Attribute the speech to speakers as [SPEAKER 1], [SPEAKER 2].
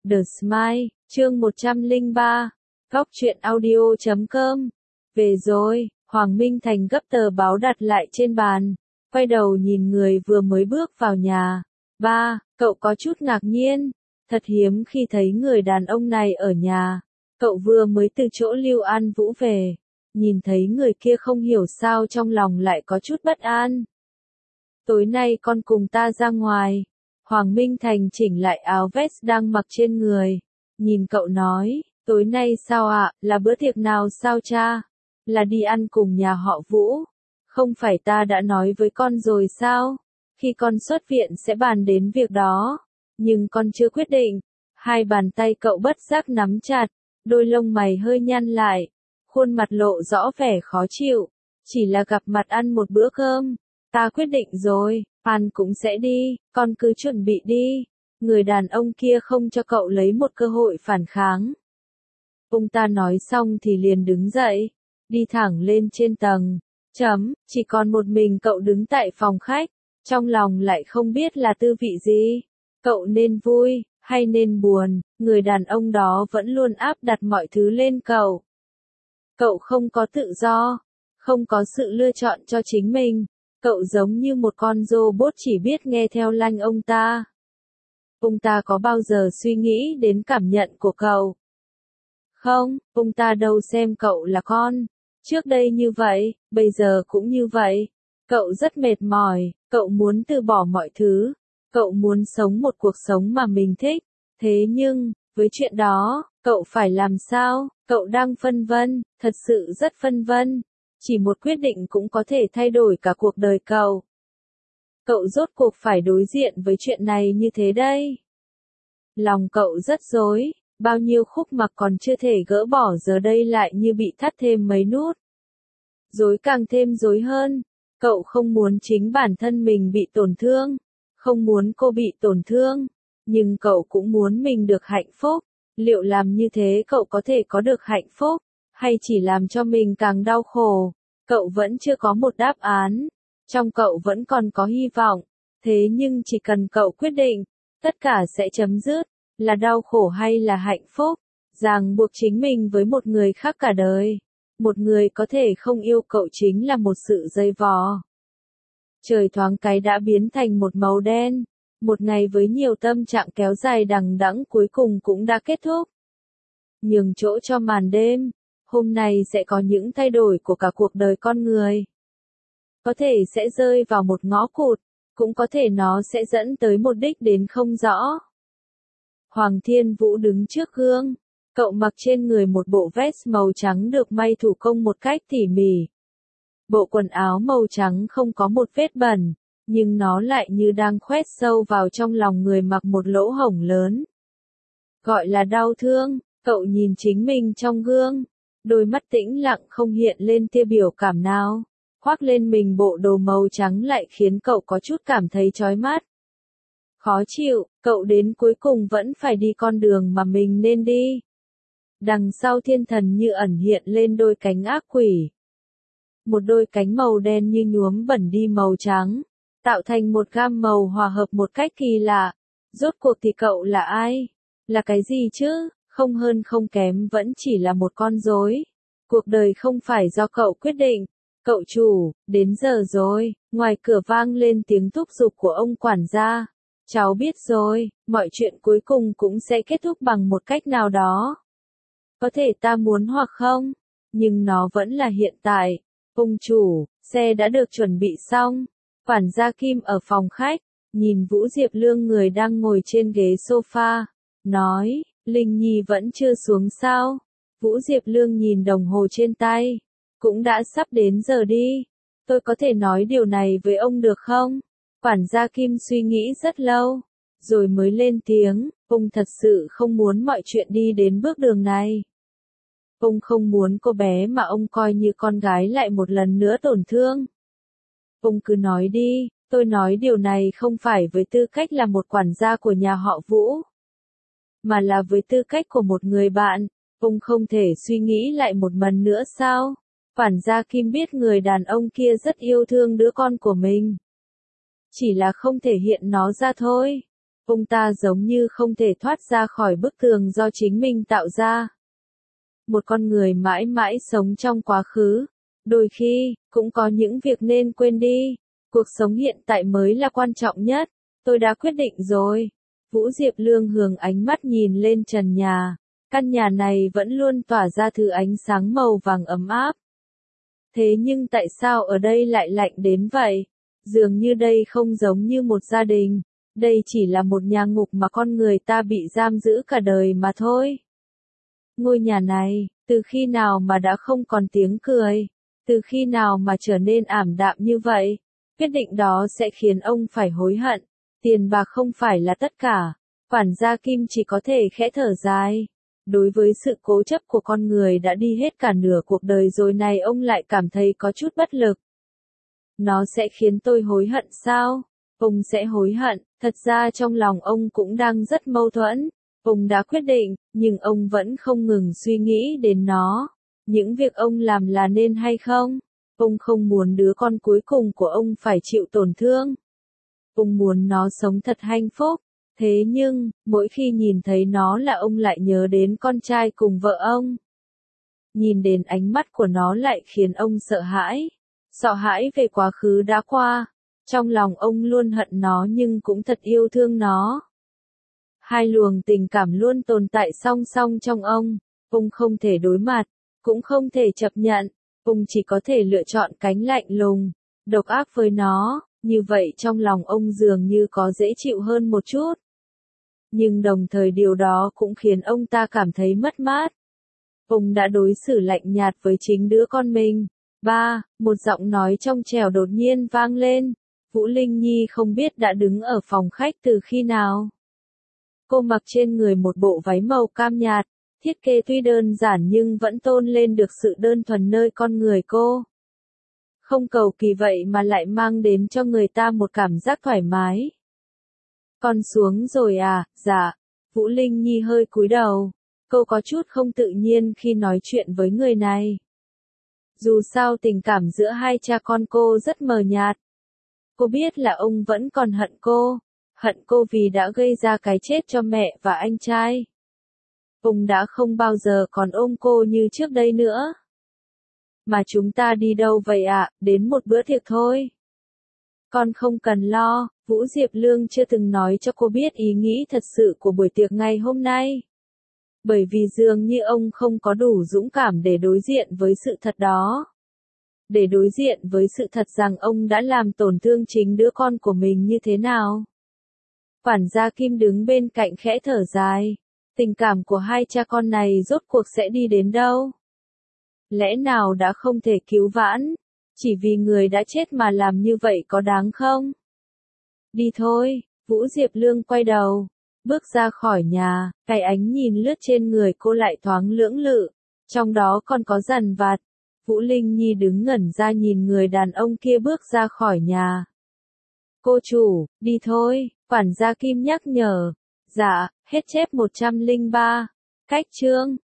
[SPEAKER 1] The Smile, chương 103, Góc truyện audio.com. Về rồi, Hoàng Minh Thành gấp tờ báo đặt lại trên bàn, quay đầu nhìn người vừa mới bước vào nhà. Ba, cậu có chút ngạc nhiên, thật hiếm khi thấy người đàn ông này ở nhà. Cậu vừa mới từ chỗ Lưu An Vũ về, nhìn thấy người kia không hiểu sao trong lòng lại có chút bất an. Tối nay con cùng ta ra ngoài. Hoàng Minh Thành chỉnh lại áo vest đang mặc trên người, nhìn cậu nói, tối nay sao ạ, là bữa tiệc nào sao cha? Là đi ăn cùng nhà họ Vũ. Không phải ta đã nói với con rồi sao? Khi con xuất viện sẽ bàn đến việc đó, nhưng con chưa quyết định. Hai bàn tay cậu bất giác nắm chặt, đôi lông mày hơi nhăn lại, khuôn mặt lộ rõ vẻ khó chịu, chỉ là gặp mặt ăn một bữa cơm. Ta quyết định rồi, An cũng sẽ đi, con cứ chuẩn bị đi. Người đàn ông kia không cho cậu lấy một cơ hội phản kháng. Ông ta nói xong thì liền đứng dậy, đi thẳng lên trên tầng. Chỉ còn một mình cậu đứng tại phòng khách, trong lòng lại không biết là tư vị gì. Cậu nên vui, hay nên buồn, người đàn ông đó vẫn luôn áp đặt mọi thứ lên cậu. Cậu không có tự do, không có sự lựa chọn cho chính mình. Cậu giống như một con robot chỉ biết nghe theo lanh ông ta. Ông ta có bao giờ suy nghĩ đến cảm nhận của cậu? Không, ông ta đâu xem cậu là con. Trước đây như vậy, bây giờ cũng như vậy. Cậu rất mệt mỏi, cậu muốn từ bỏ mọi thứ. Cậu muốn sống một cuộc sống mà mình thích. Thế nhưng, với chuyện đó, cậu phải làm sao? Cậu đang phân vân, thật sự rất phân vân. Chỉ một quyết định cũng có thể thay đổi cả cuộc đời cậu. Cậu rốt cuộc phải đối diện với chuyện này như thế đây. Lòng cậu rất rối, bao nhiêu khúc mắc còn chưa thể gỡ bỏ giờ đây lại như bị thắt thêm mấy nút. Rối càng thêm rối hơn, cậu không muốn chính bản thân mình bị tổn thương, không muốn cô bị tổn thương, nhưng cậu cũng muốn mình được hạnh phúc. Liệu làm như thế cậu có thể có được hạnh phúc, hay chỉ làm cho mình càng đau khổ? Cậu vẫn chưa có một đáp án. Trong cậu vẫn còn có hy vọng. Thế nhưng chỉ cần cậu quyết định, tất cả sẽ chấm dứt. Là đau khổ hay là hạnh phúc? Ràng buộc chính mình với một người khác cả đời. Một người có thể không yêu cậu chính là một sự dây vò. Trời thoáng cái đã biến thành một màu đen. Một ngày với nhiều tâm trạng kéo dài đằng đẵng cuối cùng cũng đã kết thúc. Nhường chỗ cho màn đêm. Hôm nay sẽ có những thay đổi của cả cuộc đời con người. Có thể sẽ rơi vào một ngõ cụt, cũng có thể nó sẽ dẫn tới một đích đến không rõ. Hoàng Thiên Vũ đứng trước gương, cậu mặc trên người một bộ vest màu trắng được may thủ công một cách tỉ mỉ. Bộ quần áo màu trắng không có một vết bẩn, nhưng nó lại như đang khoét sâu vào trong lòng người mặc một lỗ hổng lớn. Gọi là đau thương, cậu nhìn chính mình trong gương. Đôi mắt tĩnh lặng không hiện lên tia biểu cảm nào. Khoác lên mình bộ đồ màu trắng lại khiến cậu có chút cảm thấy chói mắt. Khó chịu, cậu đến cuối cùng vẫn phải đi con đường mà mình nên đi. Đằng sau thiên thần như ẩn hiện lên đôi cánh ác quỷ. Một đôi cánh màu đen như nhuốm bẩn đi màu trắng, tạo thành một gam màu hòa hợp một cách kỳ lạ. Rốt cuộc thì cậu là ai? Là cái gì chứ? Không hơn không kém vẫn chỉ là một con rối. Cuộc đời không phải do cậu quyết định. Cậu chủ, đến giờ rồi. Ngoài cửa vang lên tiếng thúc giục của ông quản gia. Cháu biết rồi, mọi chuyện cuối cùng cũng sẽ kết thúc bằng một cách nào đó. Có thể ta muốn hoặc không, nhưng nó vẫn là hiện tại. Ông chủ, xe đã được chuẩn bị xong. Quản gia Kim ở phòng khách, nhìn Vũ Diệp Lương người đang ngồi trên ghế sofa, nói, Linh Nhi vẫn chưa xuống sao? Vũ Diệp Lương nhìn đồng hồ trên tay. Cũng đã sắp đến giờ đi. Tôi có thể nói điều này với ông được không? Quản gia Kim suy nghĩ rất lâu, rồi mới lên tiếng, ông thật sự không muốn mọi chuyện đi đến bước đường này. Ông không muốn cô bé mà ông coi như con gái lại một lần nữa tổn thương. Ông cứ nói đi, tôi nói điều này không phải với tư cách là một quản gia của nhà họ Vũ, mà là với tư cách của một người bạn. Ông không thể suy nghĩ lại một lần nữa sao? Quản gia Kim biết người đàn ông kia rất yêu thương đứa con của mình. Chỉ là không thể hiện nó ra thôi. Ông ta giống như không thể thoát ra khỏi bức tường do chính mình tạo ra. Một con người mãi mãi sống trong quá khứ. Đôi khi, cũng có những việc nên quên đi. Cuộc sống hiện tại mới là quan trọng nhất. Tôi đã quyết định rồi. Vũ Diệp Lương hướng ánh mắt nhìn lên trần nhà. Căn nhà này vẫn luôn tỏa ra thứ ánh sáng màu vàng ấm áp. Thế nhưng tại sao ở đây lại lạnh đến vậy? Dường như đây không giống như một gia đình. Đây chỉ là một nhà ngục mà con người ta bị giam giữ cả đời mà thôi. Ngôi nhà này, từ khi nào mà đã không còn tiếng cười? Từ khi nào mà trở nên ảm đạm như vậy? Quyết định đó sẽ khiến ông phải hối hận. Tiền bạc không phải là tất cả. Quản gia Kim chỉ có thể khẽ thở dài. Đối với sự cố chấp của con người đã đi hết cả nửa cuộc đời rồi này ông lại cảm thấy có chút bất lực. Nó sẽ khiến tôi hối hận sao? Ông sẽ hối hận, thật ra trong lòng ông cũng đang rất mâu thuẫn. Ông đã quyết định, nhưng ông vẫn không ngừng suy nghĩ đến nó. Những việc ông làm là nên hay không? Ông không muốn đứa con cuối cùng của ông phải chịu tổn thương. Ông muốn nó sống thật hạnh phúc. Thế nhưng, mỗi khi nhìn thấy nó là ông lại nhớ đến con trai cùng vợ ông. Nhìn đến ánh mắt của nó lại khiến ông sợ hãi. Sợ hãi về quá khứ đã qua. Trong lòng ông luôn hận nó nhưng cũng thật yêu thương nó. Hai luồng tình cảm luôn tồn tại song song trong ông. Ông không thể đối mặt, cũng không thể chấp nhận. Ông chỉ có thể lựa chọn cánh lạnh lùng, độc ác với nó. Như vậy trong lòng ông dường như có dễ chịu hơn một chút. Nhưng đồng thời điều đó cũng khiến ông ta cảm thấy mất mát. Ông đã đối xử lạnh nhạt với chính đứa con mình. Một giọng nói trong trẻo đột nhiên vang lên. Vũ Linh Nhi không biết đã đứng ở phòng khách từ khi nào. Cô mặc trên người một bộ váy màu cam nhạt, thiết kế tuy đơn giản nhưng vẫn tôn lên được sự đơn thuần nơi con người cô. Không cầu kỳ vậy mà lại mang đến cho người ta một cảm giác thoải mái. Con xuống rồi à? Dạ. Vũ Linh Nhi hơi cúi đầu. Cô có chút không tự nhiên khi nói chuyện với người này. Dù sao tình cảm giữa hai cha con cô rất mờ nhạt. Cô biết là ông vẫn còn hận cô vì đã gây ra cái chết cho mẹ và anh trai. Ông đã không bao giờ còn ôm cô như trước đây nữa. Mà chúng ta đi đâu vậy ạ? Đến một bữa tiệc thôi. Con không cần lo, Vũ Diệp Lương chưa từng nói cho cô biết ý nghĩ thật sự của buổi tiệc ngày hôm nay. Bởi vì dường như ông không có đủ dũng cảm để đối diện với sự thật đó. Để đối diện với sự thật rằng ông đã làm tổn thương chính đứa con của mình như thế nào. Quản gia Kim đứng bên cạnh khẽ thở dài. Tình cảm của hai cha con này rốt cuộc sẽ đi đến đâu? Lẽ nào đã không thể cứu vãn? Chỉ vì người đã chết mà làm như vậy có đáng không? Đi thôi, Vũ Diệp Lương quay đầu, bước ra khỏi nhà, cái ánh nhìn lướt trên người cô lại thoáng lưỡng lự, trong đó còn có dằn vặt. Vũ Linh Nhi đứng ngẩn ra nhìn người đàn ông kia bước ra khỏi nhà. Cô chủ, đi thôi, quản gia Kim nhắc nhở. Dạ, hết chép 103. Cách chương